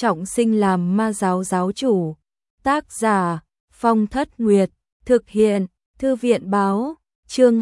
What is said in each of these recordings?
trọng sinh làm ma giáo giáo chủ. Tác giả Phong Thất Nguyệt, thực hiện Thư viện Báo. Chương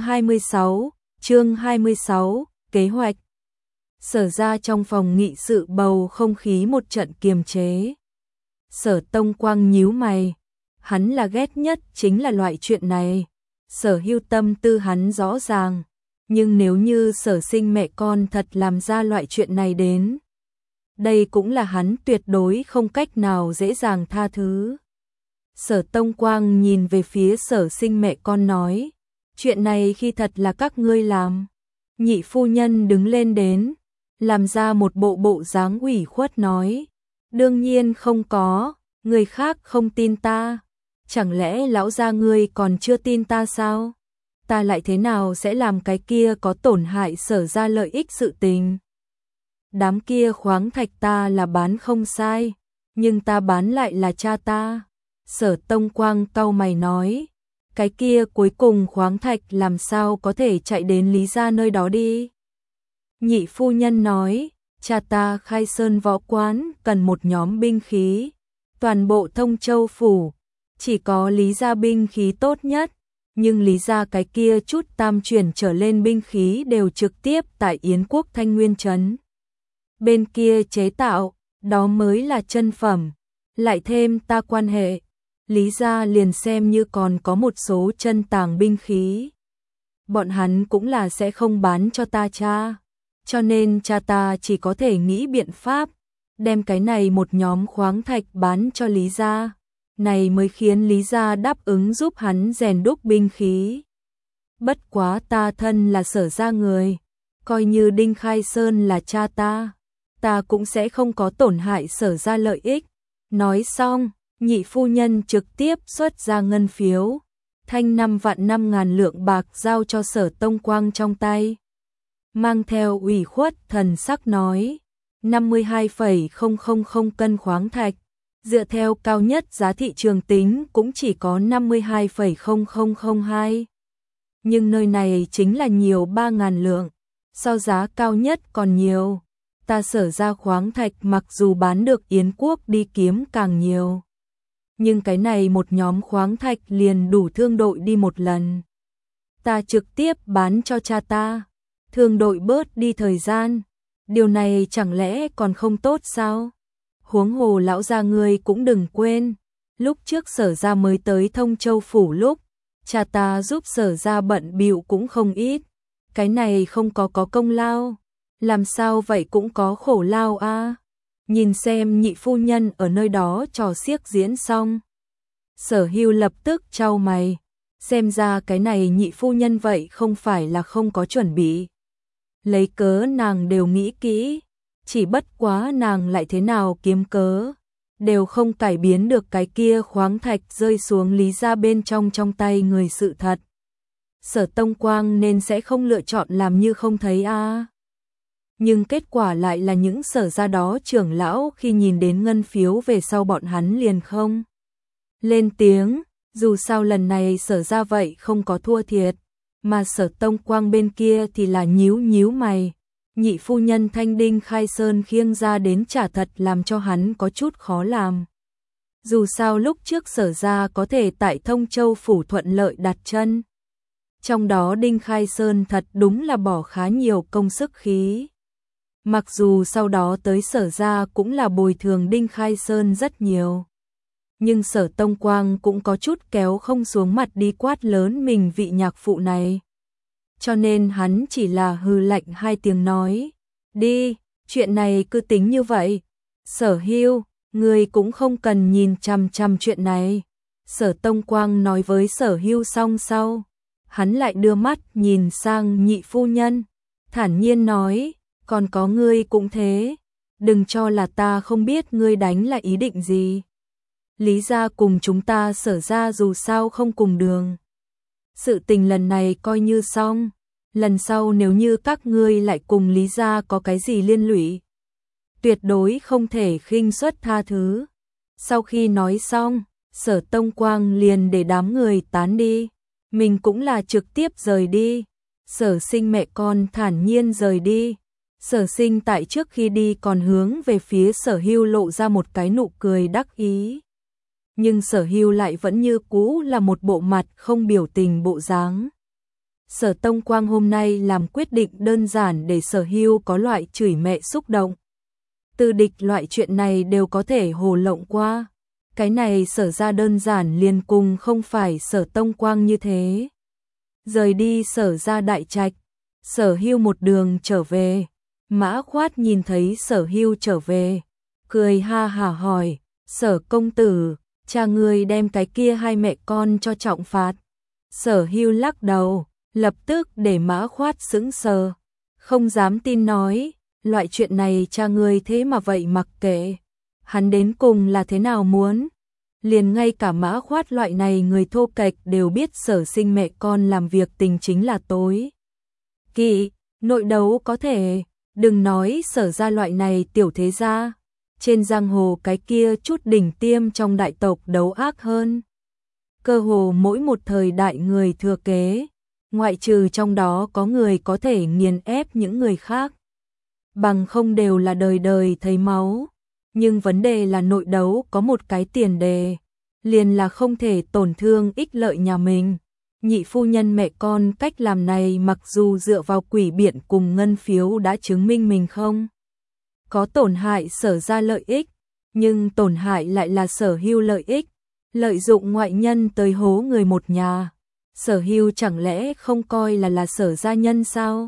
26, kế hoạch. Sở ra trong phòng nghị sự bầu không khí một trận kiềm chế. Sở Tông Quang nhíu mày, hắn là ghét nhất chính là loại chuyện này. Sở Hưu tâm tư hắn rõ ràng, nhưng nếu như Sở Sinh mẹ con thật làm ra loại chuyện này đến, đây cũng là hắn tuyệt đối không cách nào dễ dàng tha thứ. Sở Tông Quang nhìn về phía Sở Sinh mẹ con nói, chuyện này khi thật là các ngươi làm. Nhị phu nhân đứng lên đến, làm ra một bộ dáng ủy khuất nói, đương nhiên không có, người khác không tin ta. Chẳng lẽ lão gia ngươi còn chưa tin ta sao? Ta lại thế nào sẽ làm cái kia có tổn hại Sở ra lợi ích sự tình? Đám kia khoáng thạch ta là bán không sai, nhưng ta bán lại là cha ta. Sở Tông Quang cau mày nói, cái kia cuối cùng khoáng thạch làm sao có thể chạy đến Lý gia nơi đó đi? Nhị phu nhân nói, cha ta khai sơn võ quán cần một nhóm binh khí, toàn bộ Thông Châu phủ chỉ có Lý gia binh khí tốt nhất, nhưng Lý gia cái kia chút tam chuyển trở lên binh khí đều trực tiếp tại Yến Quốc Thanh Nguyên trấn bên kia chế tạo, đó mới là chân phẩm. Lại thêm ta quan hệ, Lý gia liền xem như còn có một số chân tàng binh khí, bọn hắn cũng là sẽ không bán cho ta cha, cho nên cha ta chỉ có thể nghĩ biện pháp đem cái này một nhóm khoáng thạch bán cho Lý gia, này mới khiến Lý gia đáp ứng giúp hắn rèn đúc binh khí. Bất quá ta thân là Sở gia người, coi như Đinh Khai Sơn là cha ta cũng sẽ không có tổn hại Sở gia lợi ích. Nói xong, nhị phu nhân trực tiếp xuất ra ngân phiếu, thanh 5.000 lượng bạc giao cho Sở Tông Quang trong tay. Mang theo ủy khuất thần sắc nói, 52,000 cân khoáng thạch, dựa theo cao nhất giá thị trường tính cũng chỉ có 52,0002. Nhưng nơi này chính là nhiều 3.000 lượng, so giá cao nhất còn nhiều. Ta Sở ra khoáng thạch mặc dù bán được Yến Quốc đi kiếm càng nhiều, nhưng cái này một nhóm khoáng thạch liền đủ thương đội đi một lần. Ta trực tiếp bán cho cha ta, thương đội bớt đi thời gian, điều này chẳng lẽ còn không tốt sao? Huống hồ lão gia ngươi cũng đừng quên, lúc trước Sở ra mới tới Thông Châu phủ lúc, cha ta giúp Sở ra bận bịu cũng không ít, cái này không có công lao, làm sao vậy cũng có khổ lao a. Nhìn xem nhị phu nhân ở nơi đó trò xiếc diễn xong, Sở Hưu lập tức chau mày, xem ra cái này nhị phu nhân vậy không phải là không có chuẩn bị. Lấy cớ nàng đều nghĩ kỹ, chỉ bất quá nàng lại thế nào kiếm cớ, đều không cải biến được cái kia khoáng thạch rơi xuống Lý gia bên trong tay người sự thật. Sở Tông Quang nên sẽ không lựa chọn làm như không thấy a. Nhưng kết quả lại là những Sở gia đó trưởng lão khi nhìn đến ngân phiếu về sau bọn hắn liền không lên tiếng, dù sao lần này Sở gia vậy không có thua thiệt, mà Sở Tông Quang bên kia thì là nhíu mày. Nhị phu nhân thanh Đinh Khai Sơn khiêng ra đến trả thật làm cho hắn có chút khó làm. Dù sao lúc trước Sở gia có thể tại Thông Châu phủ thuận lợi đặt chân, trong đó Đinh Khai Sơn thật đúng là bỏ khá nhiều công sức khí. Mặc dù sau đó tới Sở gia cũng là bồi thường Đinh Khai Sơn rất nhiều, nhưng Sở Tông Quang cũng có chút kéo không xuống mặt đi quát lớn mình vị nhạc phụ này. Cho nên hắn chỉ là hừ lạnh hai tiếng nói, đi, chuyện này cứ tính như vậy. Sở Hưu, ngươi cũng không cần nhìn chằm chuyện này. Sở Tông Quang nói với Sở Hưu xong sau, hắn lại đưa mắt nhìn sang nhị phu nhân, thản nhiên nói, còn có ngươi cũng thế, đừng cho là ta không biết ngươi đánh là ý định gì. Lý gia cùng chúng ta Sở ra dù sao không cùng đường. Sự tình lần này coi như xong, lần sau nếu như các ngươi lại cùng Lý gia có cái gì liên lụy, tuyệt đối không thể khinh suất tha thứ. Sau khi nói xong, Sở Tông Quang liền để đám người tán đi, mình cũng là trực tiếp rời đi. Sở Sinh mẹ con thản nhiên rời đi, Sở Sinh tại trước khi đi còn hướng về phía Sở Hưu lộ ra một cái nụ cười đắc ý. Nhưng Sở Hưu lại vẫn như cũ là một bộ mặt không biểu tình bộ dáng. Sở Tông Quang hôm nay làm quyết định đơn giản để Sở Hưu có loại chửi mẹ xúc động. Từ địch loại chuyện này đều có thể hồ lộng qua. Cái này Sở ra đơn giản liền cùng không phải Sở Tông Quang như thế. Rời đi Sở ra đại trạch, Sở Hưu một đường trở về. Mã Khoát nhìn thấy Sở Hưu trở về, cười ha hả hỏi, Sở công tử, cha ngươi đem cái kia hai mẹ con cho trọng phạt. Sở Hưu lắc đầu, lập tức để Mã Khoát sững sờ, không dám tin nói, loại chuyện này cha ngươi thế mà vậy mặc kệ. Hắn đến cùng là thế nào muốn? Liền ngay cả Mã Khoát loại này người thô kệch đều biết Sở Sinh mẹ con làm việc tình chính là tối kỵ, nội đấu có thể, đừng nói Sở ra loại này tiểu thế gia, trên giang hồ cái kia chút đỉnh tiêm trong đại tộc đấu ác hơn. Cơ hồ mỗi một thời đại người thừa kế, ngoại trừ trong đó có người có thể nghiền ép những người khác, bằng không đều là đời đời thấy máu. Nhưng vấn đề là nội đấu có một cái tiền đề, liền là không thể tổn thương ích lợi nhà mình. Nhị phu nhân mẹ con cách làm này mặc dù dựa vào quỷ biện cùng ngân phiếu đã chứng minh mình không có tổn hại Sở ra lợi ích, nhưng tổn hại lại là Sở Hưu lợi ích, lợi dụng ngoại nhân tới hố người một nhà. Sở Hưu chẳng lẽ không coi là Sở gia nhân sao?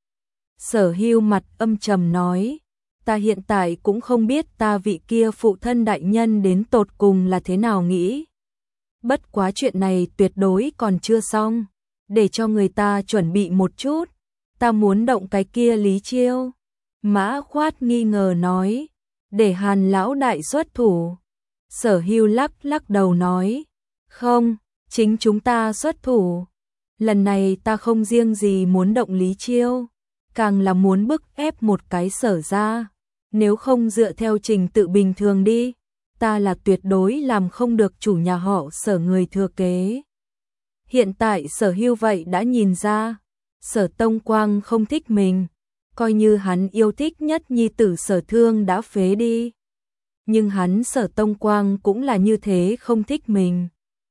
Sở Hưu mặt âm trầm nói, ta hiện tại cũng không biết ta vị kia phụ thân đại nhân đến tột cùng là thế nào nghĩ. Bất quá chuyện này tuyệt đối còn chưa xong, để cho người ta chuẩn bị một chút, ta muốn động cái kia Lý Chiêu. Mã Khoát nghi ngờ nói, để Hàn lão đại xuất thủ. Sở Hưu lắc đầu nói, không, chính chúng ta xuất thủ. Lần này ta không riêng gì muốn động Lý Chiêu, càng là muốn bức ép một cái Sở ra. Nếu không dựa theo trình tự bình thường đi, ta là tuyệt đối làm không được chủ nhà họ Sở người thừa kế. Hiện tại Sở Hưu vậy đã nhìn ra, Sở Tông Quang không thích mình, coi như hắn yêu thích nhất nhi tử Sở Thương đã phế đi. Nhưng hắn Sở Tông Quang cũng là như thế không thích mình.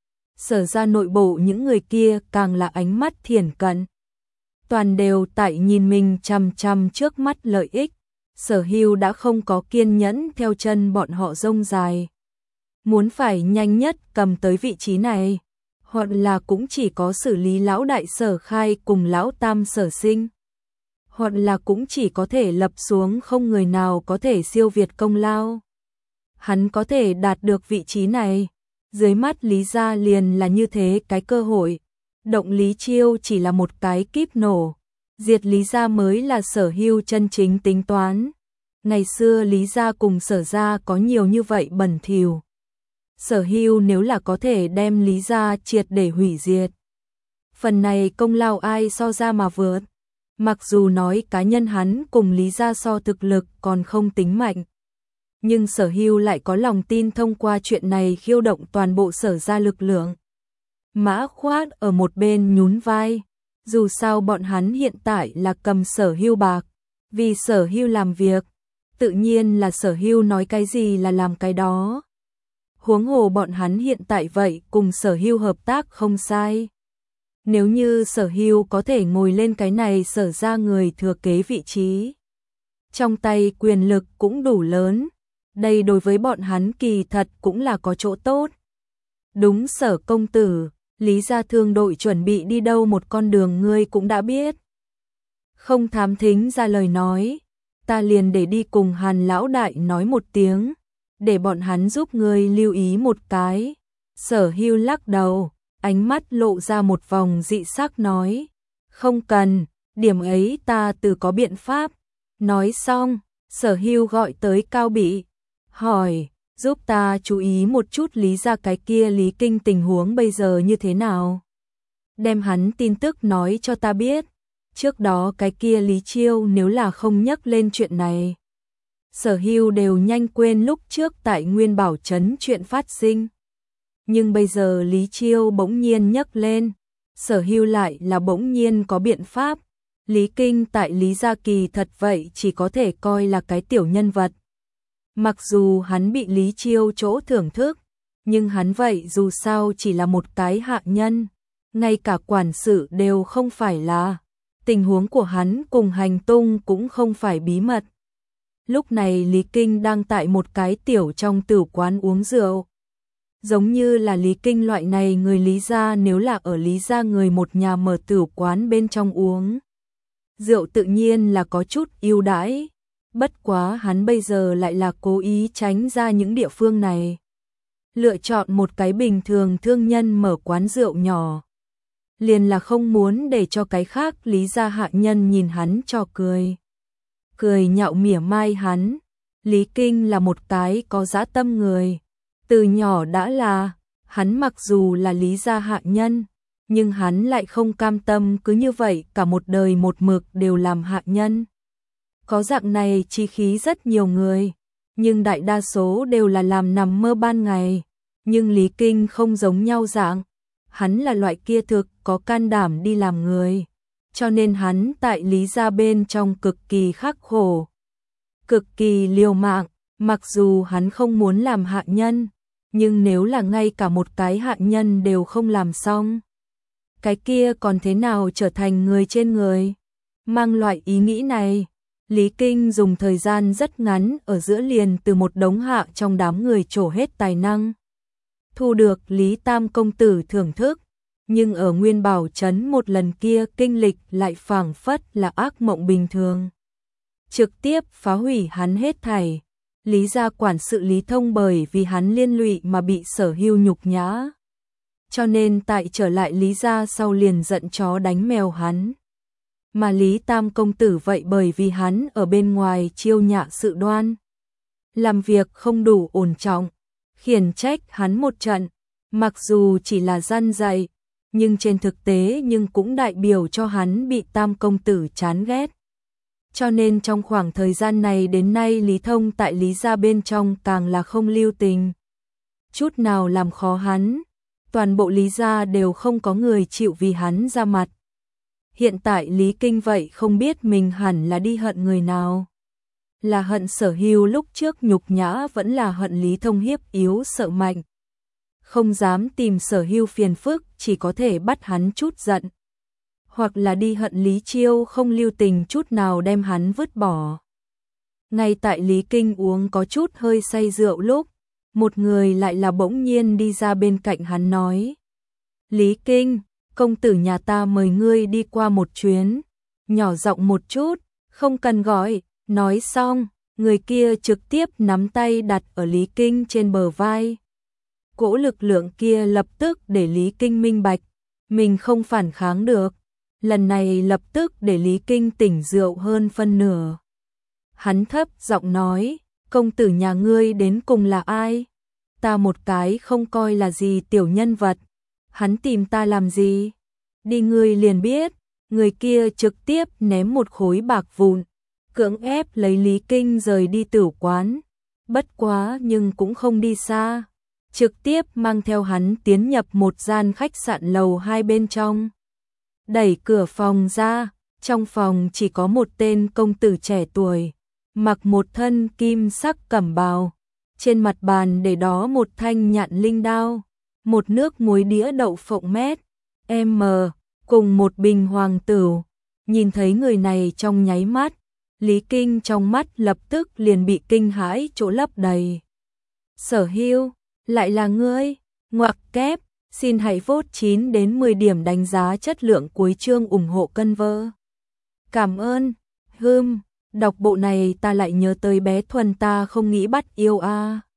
Sở ra nội bộ những người kia càng là ánh mắt thiển cận. Toàn đều tại nhìn mình chằm chằm trước mắt lợi ích. Sở Hưu đã không có kiên nhẫn theo chân bọn họ rông dài. Muốn phải nhanh nhất cầm tới vị trí này, hoặc là cũng chỉ có xử lý lão đại Sở Khai cùng lão tam Sở Sinh, hoặc là cũng chỉ có thể lập xuống không người nào có thể siêu việt công lao. Hắn có thể đạt được vị trí này, dưới mắt Lý gia liền là như thế cái cơ hội. Động Lý Chiêu chỉ là một cái kíp nổ, diệt Lý gia mới là Sở Hưu chân chính tính toán. Ngày xưa Lý gia cùng Sở gia có nhiều như vậy bẩn thỉu. Sở Hưu nếu là có thể đem Lý gia triệt để hủy diệt, phần này công lao ai so ra mà vượt. Mặc dù nói cá nhân hắn cùng Lý gia so thực lực còn không tính mạnh, nhưng Sở Hưu lại có lòng tin thông qua chuyện này khiêu động toàn bộ Sở gia lực lượng. Mã Khoát ở một bên nhún vai, dù sao bọn hắn hiện tại là cầm Sở Hưu bạc, vì Sở Hưu làm việc, tự nhiên là Sở Hưu nói cái gì là làm cái đó. Huống hồ bọn hắn hiện tại vậy cùng Sở Hưu hợp tác không sai. Nếu như Sở Hưu có thể ngồi lên cái này Sở ra người thừa kế vị trí, trong tay quyền lực cũng đủ lớn, đây đối với bọn hắn kỳ thật cũng là có chỗ tốt. Đúng Sở công tử, Lý gia thương đội chuẩn bị đi đâu một con đường ngươi cũng đã biết. Không thám thính ra lời nói, ta liền để đi cùng Hàn lão đại nói một tiếng, để bọn hắn giúp ngươi lưu ý một cái. Sở Hưu lắc đầu, ánh mắt lộ ra một vòng dị sắc nói, không cần, điểm ấy ta tự có biện pháp. Nói xong, Sở Hưu gọi tới Cao Bị, hỏi, giúp ta chú ý một chút Lý gia cái kia Lý Kinh tình huống bây giờ như thế nào. Đem hắn tin tức nói cho ta biết, trước đó cái kia Lý Chiêu nếu là không nhắc lên chuyện này. Sở Hưu đều nhanh quên lúc trước tại Nguyên Bảo Trấn chuyện phát sinh. Nhưng bây giờ Lý Chiêu bỗng nhiên nhắc lên, Sở Hưu lại là bỗng nhiên có biện pháp, Lý Kinh tại Lý Gia kỳ thật vậy chỉ có thể coi là cái tiểu nhân vật. Mặc dù hắn bị Lý Chiêu chỗ thưởng thức, nhưng hắn vậy dù sao chỉ là một cái hạ nhân, ngay cả quản sự đều không phải là. Tình huống của hắn cùng hành tung cũng không phải bí mật. Lúc này Lý Kinh đang tại một cái tiểu trong tử quán uống rượu. Giống như là Lý Kinh loại này người Lý gia, nếu là ở Lý gia người một nhà mở tử quán bên trong uống rượu tự nhiên là có chút ưu đãi. Bất quá hắn bây giờ lại là cố ý tránh ra những địa phương này, lựa chọn một cái bình thường thương nhân mở quán rượu nhỏ, liền là không muốn để cho cái khác Lý gia hạ nhân nhìn hắn cho cười. Cười nhạo mỉa mai hắn. Lý Kinh là một cái có dã tâm người. Từ nhỏ đã là, hắn mặc dù là Lý gia hạ nhân, nhưng hắn lại không cam tâm cứ như vậy cả một đời một mực đều làm hạ nhân. Có dạng này chí khí rất nhiều người, nhưng đại đa số đều là làm nằm mơ ban ngày. Nhưng Lý Kinh không giống nhau dạng, hắn là loại kia thực có can đảm đi làm người. Cho nên hắn tại Lý gia bên trong cực kỳ khắc khổ, cực kỳ liều mạng, mặc dù hắn không muốn làm hạ nhân, nhưng nếu là ngay cả một cái hạ nhân đều không làm xong, cái kia còn thế nào trở thành người trên người. Mang loại ý nghĩ này, Lý Kinh dùng thời gian rất ngắn ở giữa liền từ một đống hạ trong đám người trổ hết tài năng, thu được Lý Tam công tử thưởng thức. Nhưng ở Nguyên Bảo Trấn một lần kia kinh lịch lại phảng phất là ác mộng bình thường, trực tiếp phá hủy hắn hết thảy. Lý gia quản sự Lý Thông bởi vì hắn liên lụy mà bị Sở Hưu nhục nhã, cho nên tại trở lại Lý gia sau liền giận chó đánh mèo hắn. Mà Lý Tam công tử vậy bởi vì hắn ở bên ngoài chiêu nhạ sự đoan, làm việc không đủ ổn trọng, khiển trách hắn một trận, mặc dù chỉ là răn dạy, nhưng trên thực tế nhưng cũng đại biểu cho hắn bị Tam công tử chán ghét. Cho nên trong khoảng thời gian này đến nay Lý Thông tại Lý gia bên trong càng là không lưu tình chút nào làm khó hắn. Toàn bộ Lý gia đều không có người chịu vì hắn ra mặt. Hiện tại Lý Kinh vậy không biết mình hẳn là đi hận người nào. Là hận Sở Hưu lúc trước nhục nhã, vẫn là hận Lý Thông hiếp yếu sợ mạnh, không dám tìm Sở Hưu phiền phức, chỉ có thể bắt hắn chút giận. Hoặc là đi hận Lý Chiêu không lưu tình chút nào đem hắn vứt bỏ. Ngay tại Lý Kinh uống có chút hơi say rượu lúc, một người lại là bỗng nhiên đi ra bên cạnh hắn nói: Lý Kinh, công tử nhà ta mời ngươi đi qua một chuyến. Nhỏ giọng một chút, không cần gọi. Nói xong, người kia trực tiếp nắm tay đặt ở Lý Kinh trên bờ vai. Cỗ lực lượng kia lập tức để Lý Kinh minh bạch, mình không phản kháng được. Lần này lập tức để Lý Kinh tỉnh rượu hơn phân nửa. Hắn thấp giọng nói: công tử nhà ngươi đến cùng là ai? Ta một cái không coi là gì tiểu nhân vật, hắn tìm ta làm gì? Đi ngươi liền biết. Người kia trực tiếp ném một khối bạc vụn, cưỡng ép lấy Lý Kinh rời đi tử quán. Bất quá nhưng cũng không đi xa, trực tiếp mang theo hắn tiến nhập một gian khách sạn lầu 2 bên trong. Đẩy cửa phòng ra, trong phòng chỉ có một tên công tử trẻ tuổi, mặc một thân kim sắc cẩm bào, trên mặt bàn để đó một thanh nhạn linh đao, một nước muối đĩa đậu phộng mét m, cùng một bình hoàng tửu. Nhìn thấy người này trong nháy mắt, Lý Kinh trong mắt lập tức liền bị kinh hãi chỗ lấp đầy. Sở Hưu, lại là ngươi? Ngoặc kép, xin hãy vote 9 đến 10 điểm đánh giá chất lượng cuối chương ủng hộ cân vơ. Cảm ơn. Đọc bộ này ta lại nhớ tới bé Thuần ta không nghĩ bắt yêu a.